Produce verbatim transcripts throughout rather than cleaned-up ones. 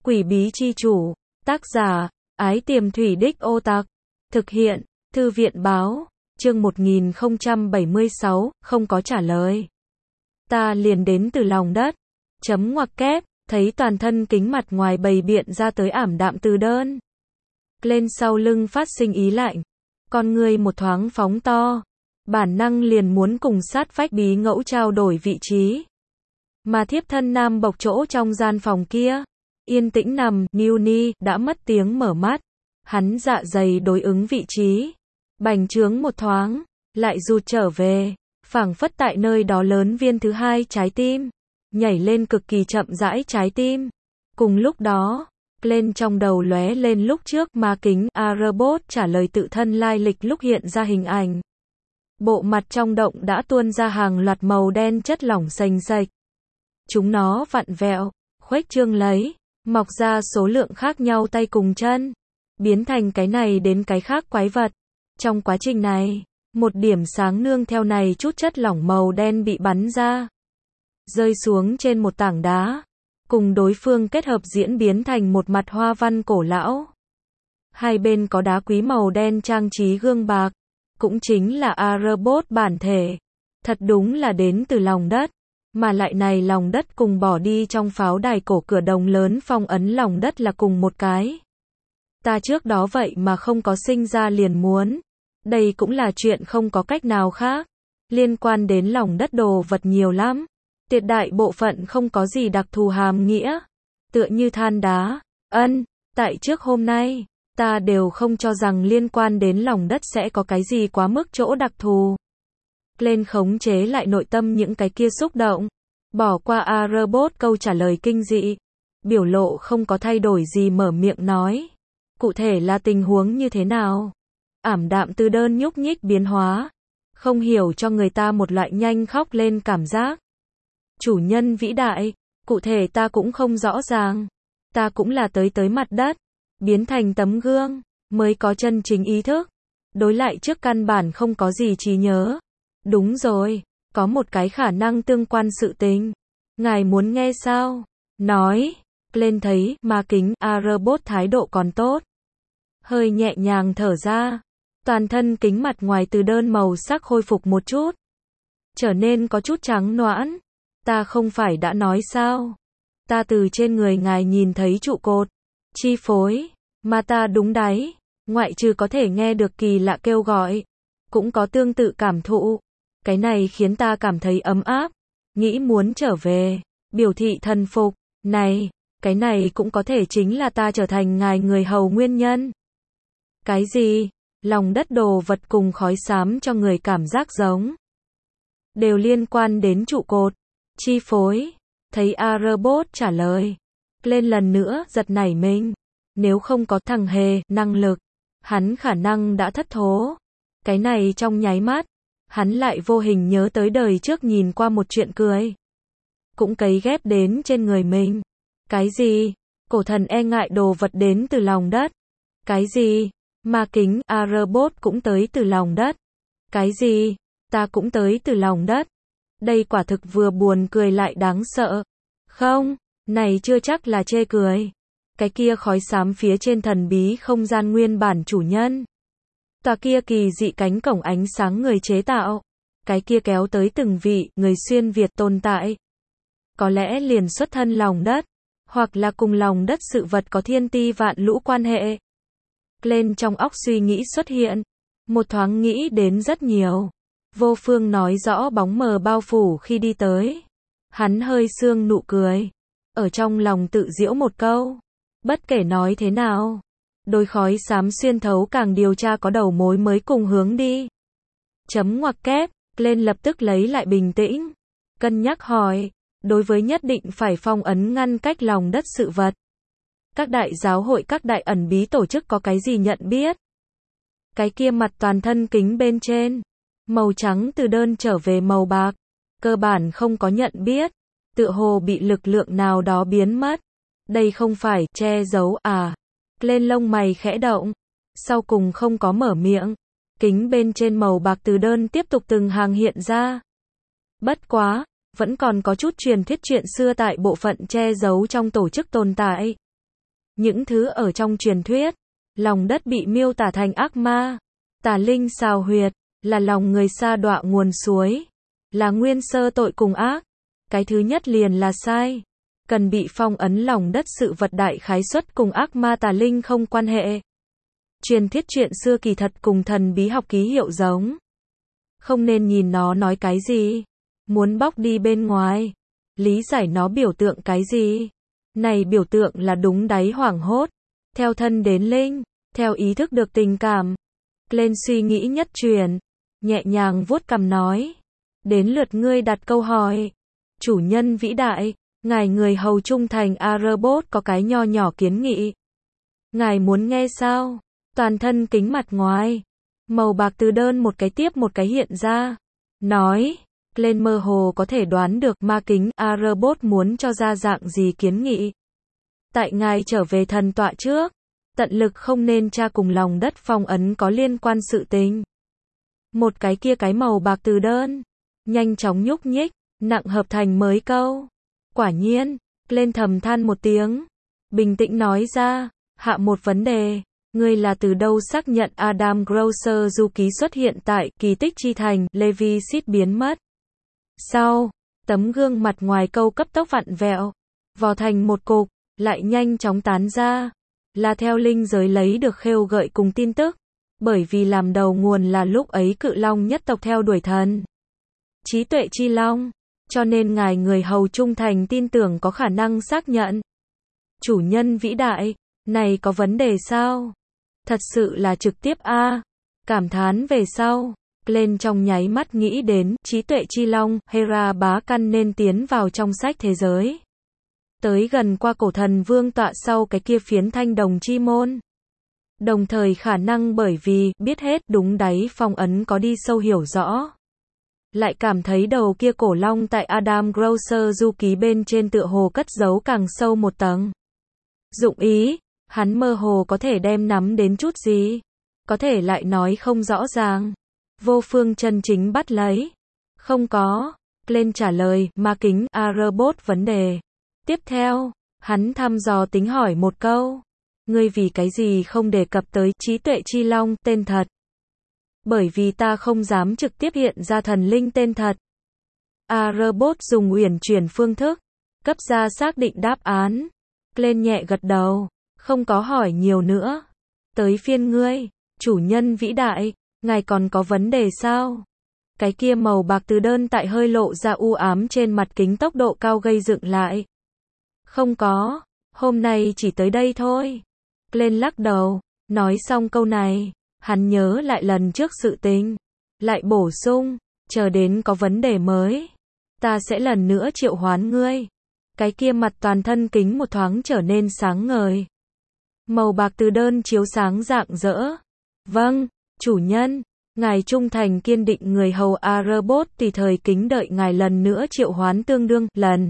Quỷ bí chi chủ, tác giả, Ái Tiềm Thủy Đích Ô Tặc, thực hiện, Thư viện báo, chương một nghìn không trăm bảy mươi sáu, không có trả lời. Ta liền đến từ lòng đất, chấm ngoặc kép, thấy toàn thân kính mặt ngoài bày biện ra tới ảm đạm từ đơn. Lên sau lưng phát sinh ý lạnh, con người một thoáng phóng to, bản năng liền muốn cùng sát vách bí ngẫu trao đổi vị trí. Mà thiếp thân nam bộc chỗ trong gian phòng kia, yên tĩnh nằm, Niu Ni, đã mất tiếng mở mắt. Hắn dạ dày đối ứng vị trí, bành trướng một thoáng, lại rụt trở về, phảng phất tại nơi đó lớn viên thứ hai trái tim, nhảy lên cực kỳ chậm rãi trái tim. Cùng lúc đó, lên trong đầu lóe lên lúc trước ma kính A-robot trả lời tự thân lai lịch lúc hiện ra hình ảnh. Bộ mặt trong động đã tuôn ra hàng loạt màu đen chất lỏng sành sạch. Chúng nó vặn vẹo, khuếch trương lấy, mọc ra số lượng khác nhau tay cùng chân, biến thành cái này đến cái khác quái vật. Trong quá trình này, một điểm sáng nương theo này chút chất lỏng màu đen bị bắn ra, rơi xuống trên một tảng đá, cùng đối phương kết hợp diễn biến thành một mặt hoa văn cổ lão. Hai bên có đá quý màu đen trang trí gương bạc, cũng chính là A-robot bản thể. Thật đúng là đến từ lòng đất, mà lại này lòng đất cùng bỏ đi trong pháo đài cổ cửa đồng lớn phong ấn lòng đất là cùng một cái. Ta trước đó vậy mà không có sinh ra liền muốn. Đây cũng là chuyện không có cách nào khác. Liên quan đến lòng đất đồ vật nhiều lắm. Tuyệt đại bộ phận không có gì đặc thù hàm nghĩa. Tựa như than đá. Ân, tại trước hôm nay, ta đều không cho rằng liên quan đến lòng đất sẽ có cái gì quá mức chỗ đặc thù. Lên khống chế lại nội tâm những cái kia xúc động. Bỏ qua A-robot câu trả lời kinh dị. Biểu lộ không có thay đổi gì mở miệng nói. Cụ thể là tình huống như thế nào? Ảm đạm từ đơn nhúc nhích biến hóa. Không hiểu cho người ta một loại nhanh khóc lên cảm giác. Chủ nhân vĩ đại, cụ thể ta cũng không rõ ràng. Ta cũng là tới tới mặt đất, biến thành tấm gương, mới có chân chính ý thức. Đối lại trước căn bản không có gì trí nhớ. Đúng rồi, có một cái khả năng tương quan sự tình. Ngài muốn nghe sao? Nói, lên thấy, ma kính, A-robot thái độ còn tốt. Hơi nhẹ nhàng thở ra. Toàn thân kính mặt ngoài từ đơn màu sắc khôi phục một chút. Trở nên có chút trắng noãn. Ta không phải đã nói sao? Ta từ trên người ngài nhìn thấy trụ cột, chi phối, mà ta đúng đáy. Ngoại trừ có thể nghe được kỳ lạ kêu gọi, cũng có tương tự cảm thụ. Cái này khiến ta cảm thấy ấm áp, nghĩ muốn trở về, biểu thị thần phục. Này, cái này cũng có thể chính là ta trở thành ngài người hầu nguyên nhân. Cái gì? Lòng đất đồ vật cùng khói xám cho người cảm giác giống. Đều liên quan đến trụ cột, chi phối. Thấy A-robot trả lời. Lên lần nữa, giật nảy mình. Nếu không có thằng hề, năng lực, hắn khả năng đã thất thố. Cái này trong nháy mắt, hắn lại vô hình nhớ tới đời trước nhìn qua một chuyện cười. Cũng cấy ghép đến trên người mình. Cái gì? Cổ thần e ngại đồ vật đến từ lòng đất. Cái gì? Ma kính, A-robot cũng tới từ lòng đất. Cái gì? Ta cũng tới từ lòng đất. Đây quả thực vừa buồn cười lại đáng sợ. Không, này chưa chắc là chê cười. Cái kia khói xám phía trên thần bí không gian nguyên bản chủ nhân. Tòa kia kỳ dị cánh cổng ánh sáng người chế tạo. Cái kia kéo tới từng vị người xuyên Việt tồn tại. Có lẽ liền xuất thân lòng đất. Hoặc là cùng lòng đất sự vật có thiên ti vạn lũ quan hệ. Lên trong óc suy nghĩ xuất hiện. Một thoáng nghĩ đến rất nhiều. Vô phương nói rõ bóng mờ bao phủ khi đi tới. Hắn hơi sương nụ cười. Ở trong lòng tự giễu một câu. Bất kể nói thế nào. Đôi khói xám xuyên thấu càng điều tra có đầu mối mới cùng hướng đi. Chấm ngoặc kép. Lên lập tức lấy lại bình tĩnh. Cân nhắc hỏi. Đối với nhất định phải phong ấn ngăn cách lòng đất sự vật. Các đại giáo hội các đại ẩn bí tổ chức có cái gì nhận biết? Cái kia mặt toàn thân kính bên trên. Màu trắng từ đơn trở về màu bạc. Cơ bản không có nhận biết. Tựa hồ bị lực lượng nào đó biến mất. Đây không phải che giấu à? Lên lông mày khẽ động. Sau cùng không có mở miệng. Kính bên trên màu bạc từ đơn tiếp tục từng hàng hiện ra. Bất quá, vẫn còn có chút truyền thuyết chuyện xưa tại bộ phận che giấu trong tổ chức tồn tại. những thứ ở trong truyền thuyết. Lòng đất bị miêu tả thành ác ma, tà linh xào huyệt, là lòng người sa đọa nguồn suối, là nguyên sơ tội cùng ác. Cái thứ nhất liền là sai. Cần bị phong ấn lòng đất sự vật đại khái xuất cùng ác ma tà linh không quan hệ. Truyền thuyết chuyện xưa kỳ thật cùng thần bí học ký hiệu giống. Không nên nhìn nó nói cái gì. Muốn bóc đi bên ngoài. Lý giải nó biểu tượng cái gì. Này biểu tượng là đúng đáy hoảng hốt. Theo thân đến linh. Theo ý thức được tình cảm. Lên suy nghĩ nhất truyền. Nhẹ nhàng vuốt cằm nói. Đến lượt ngươi đặt câu hỏi. Chủ nhân vĩ đại. Ngài người hầu trung thành A-robot có cái nho nhỏ kiến nghị. Ngài muốn nghe sao? Toàn thân kính mặt ngoài. Màu bạc từ đơn một cái tiếp một cái hiện ra. Nói. Lên mơ hồ có thể đoán được ma kính A-robot muốn cho ra dạng gì kiến nghị. Tại ngài trở về thần tọa trước. Tận lực không nên tra cùng lòng đất phong ấn có liên quan sự tình. Một cái kia cái màu bạc từ đơn. Nhanh chóng nhúc nhích. Nặng hợp thành mới câu. Quả nhiên. Lên thầm than một tiếng. Bình tĩnh nói ra. Hạ một vấn đề. Ngươi là từ đâu xác nhận Adam Grosser du ký xuất hiện tại kỳ tích chi thành Levi Seed biến mất. Sau. Tấm gương mặt ngoài câu cấp tốc vặn vẹo. Vò thành một cục. Lại nhanh chóng tán ra. Là theo linh giới lấy được khêu gợi cùng tin tức. Bởi vì làm đầu nguồn là lúc ấy cự long nhất tộc theo đuổi thần. Trí tuệ chi long. Cho nên ngài người hầu trung thành tin tưởng có khả năng xác nhận. Chủ nhân vĩ đại. Này có vấn đề sao? Thật sự là trực tiếp a. Cảm thán về sau. Lên trong nháy mắt nghĩ đến trí tuệ chi long, Hera bá căn nên tiến vào trong sách thế giới. Tới gần qua cổ thần vương tọa sau cái kia phiến thanh đồng chi môn. Đồng thời khả năng bởi vì biết hết đúng đáy phong ấn có đi sâu hiểu rõ. Lại cảm thấy đầu kia cổ long tại Adam Grosser du ký bên trên tựa hồ cất giấu càng sâu một tầng. Dụng ý, hắn mơ hồ có thể đem nắm đến chút gì. Có thể lại nói không rõ ràng. Vô phương chân chính bắt lấy. Không có. Lên trả lời, ma kính, A-robot vấn đề. Tiếp theo, hắn thăm dò tính hỏi một câu. Ngươi vì cái gì không đề cập tới trí tuệ chi long tên thật? Bởi vì ta không dám trực tiếp hiện ra thần linh tên thật. A-robot dùng uyển chuyển phương thức. Cấp ra xác định đáp án. Lên nhẹ gật đầu. Không có hỏi nhiều nữa. Tới phiên ngươi. Chủ nhân vĩ đại. Ngài còn có vấn đề sao? Cái kia màu bạc từ đơn tại hơi lộ ra u ám trên mặt kính tốc độ cao gây dựng lại. Không có. Hôm nay chỉ tới đây thôi. Lên lắc đầu. Nói xong câu này. Hắn nhớ lại lần trước sự tình. Lại bổ sung. Chờ đến có vấn đề mới. Ta sẽ lần nữa triệu hoán ngươi. Cái kia mặt toàn thân kính một thoáng trở nên sáng ngời. Màu bạc từ đơn chiếu sáng rạng rỡ. Vâng, chủ nhân. Ngài trung thành kiên định người hầu A-robot tùy thời kính đợi ngài lần nữa triệu hoán tương đương lần.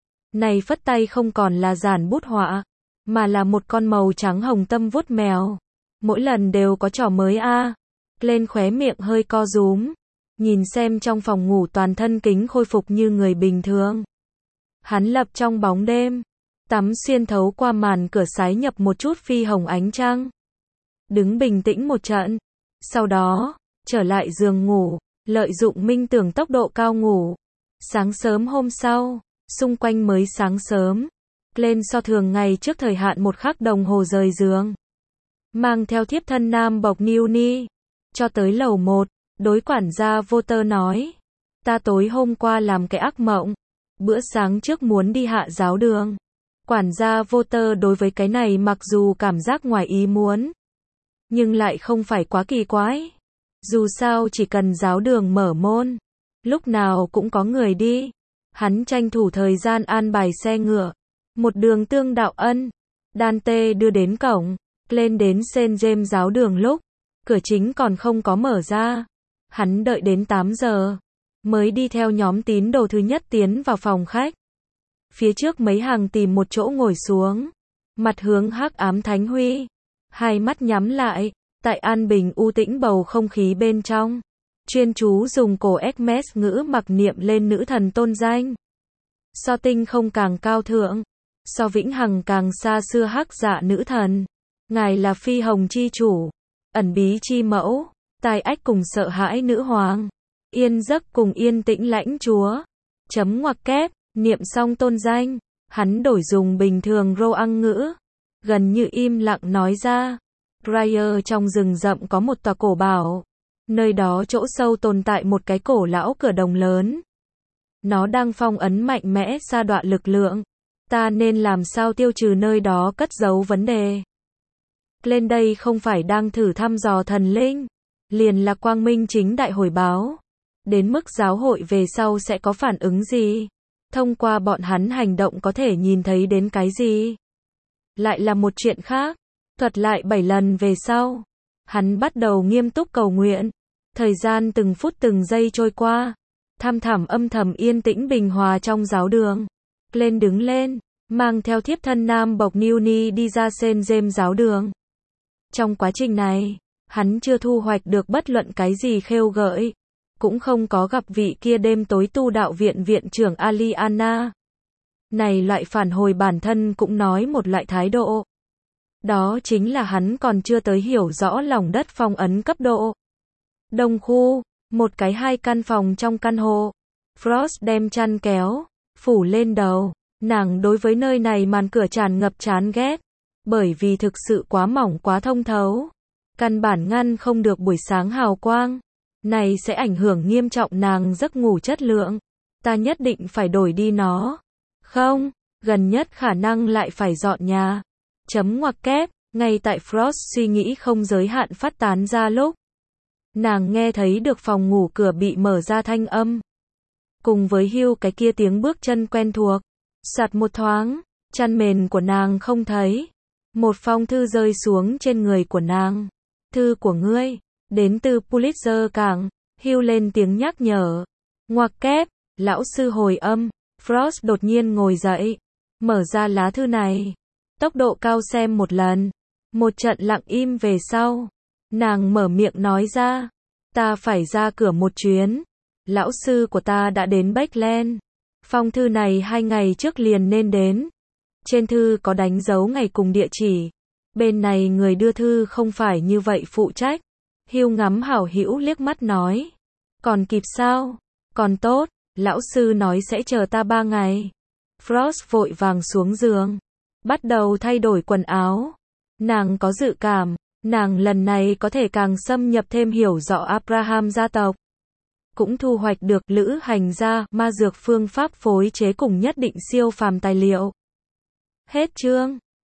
Này phất tay không còn là giản bút họa. Mà là một con màu trắng hồng tâm vuốt mèo. Mỗi lần đều có trò mới a. Lên khóe miệng hơi co rúm. Nhìn xem trong phòng ngủ toàn thân kính khôi phục như người bình thường. Hắn lập trong bóng đêm. Tắm xuyên thấu qua màn cửa sái nhập một chút phi hồng ánh trăng. Đứng bình tĩnh một trận. Sau đó, trở lại giường ngủ. Lợi dụng minh tưởng tốc độ cao ngủ. Sáng sớm hôm sau, xung quanh mới sáng sớm. Lên so thường ngày trước thời hạn một khắc đồng hồ rời giường. Mang theo thiếp thân nam bọc niu ni. Cho tới lầu một, đối quản gia vô tơ nói. Ta tối hôm qua làm cái ác mộng. Bữa sáng trước muốn đi hạ giáo đường. Quản gia vô tơ đối với cái này mặc dù cảm giác ngoài ý muốn. Nhưng lại không phải quá kỳ quái. Dù sao chỉ cần giáo đường mở môn. Lúc nào cũng có người đi. Hắn tranh thủ thời gian an bài xe ngựa. Một đường tương đạo ân. Dante đưa đến cổng. Lên đến Saint James giáo đường lúc. Cửa chính còn không có mở ra. Hắn đợi đến tám giờ. Mới đi theo nhóm tín đồ thứ nhất tiến vào phòng khách. Phía trước mấy hàng tìm một chỗ ngồi xuống. Mặt hướng hắc ám thánh huy. Hai mắt nhắm lại. Tại an bình u tĩnh bầu không khí bên trong. Chuyên chú dùng cổ Hermes ngữ mặc niệm lên nữ thần tôn danh. So tinh không càng cao thượng. so vĩnh hằng càng xa xưa hắc dạ nữ thần. Ngài là phi hồng chi chủ, ẩn bí chi mẫu, tai ách cùng sợ hãi nữ hoàng, yên giấc cùng yên tĩnh lãnh chúa. Chấm ngoặc kép, niệm xong tôn danh, hắn đổi dùng bình thường Roang ngữ, gần như im lặng nói ra. Briar trong rừng rậm có một tòa cổ bảo, nơi đó chỗ sâu tồn tại một cái cổ lão cửa đồng lớn. Nó đang phong ấn mạnh mẽ sa đọa lực lượng. Ta nên làm sao tiêu trừ nơi đó cất giấu vấn đề? Lên đây không phải đang thử thăm dò thần linh, liền là quang minh chính đại hồi báo. Đến mức giáo hội về sau sẽ có phản ứng gì? Thông qua bọn hắn hành động có thể nhìn thấy đến cái gì? Lại là một chuyện khác. Thuật lại bảy lần về sau, hắn bắt đầu nghiêm túc cầu nguyện. Thời gian từng phút từng giây trôi qua, thăm thẳm âm thầm yên tĩnh bình hòa trong giáo đường. Lên đứng lên, mang theo thiếp thân nam bộc Newny đi ra Saint James giáo đường. Trong quá trình này, hắn chưa thu hoạch được bất luận cái gì khêu gợi, cũng không có gặp vị kia đêm tối tu đạo viện viện trưởng Aliana. Này loại phản hồi bản thân cũng nói một loại thái độ. Đó chính là hắn còn chưa tới hiểu rõ lòng đất phong ấn cấp độ. Đông khu, một cái hai căn phòng trong căn hộ. Frost đem chăn kéo, phủ lên đầu. Nàng đối với nơi này màn cửa tràn ngập chán ghét. Bởi vì thực sự quá mỏng quá thông thấu. Căn bản ngăn không được buổi sáng hào quang. Này sẽ ảnh hưởng nghiêm trọng nàng giấc ngủ chất lượng. Ta nhất định phải đổi đi nó. Không, gần nhất khả năng lại phải dọn nhà. Chấm ngoặc kép, ngay tại Frost suy nghĩ không giới hạn phát tán ra lúc. Nàng nghe thấy được phòng ngủ cửa bị mở ra thanh âm. Cùng với Hugh cái kia tiếng bước chân quen thuộc. Soạt một thoáng, chăn mền của nàng không thấy. Một phong thư rơi xuống trên người của nàng. Thư của ngươi, đến từ Pulitzer Cảng. Hugh lên tiếng nhắc nhở. Ngoặc kép, lão sư hồi âm. Frost đột nhiên ngồi dậy, mở ra lá thư này. Tốc độ cao xem một lần. Một trận lặng im về sau. Nàng mở miệng nói ra. Ta phải ra cửa một chuyến. Lão sư của ta đã đến Backland. Phong thư này hai ngày trước liền nên đến. Trên thư có đánh dấu ngày cùng địa chỉ. Bên này người đưa thư không phải như vậy phụ trách. Hugh ngắm hảo hữu liếc mắt nói. Còn kịp sao? Còn tốt, lão sư nói sẽ chờ ta ba ngày. Frost vội vàng xuống giường. Bắt đầu thay đổi quần áo. Nàng có dự cảm, nàng lần này có thể càng xâm nhập thêm hiểu rõ Abraham gia tộc. Cũng thu hoạch được lữ hành gia, ma dược phương pháp phối chế cùng nhất định siêu phàm tài liệu. Hết chương.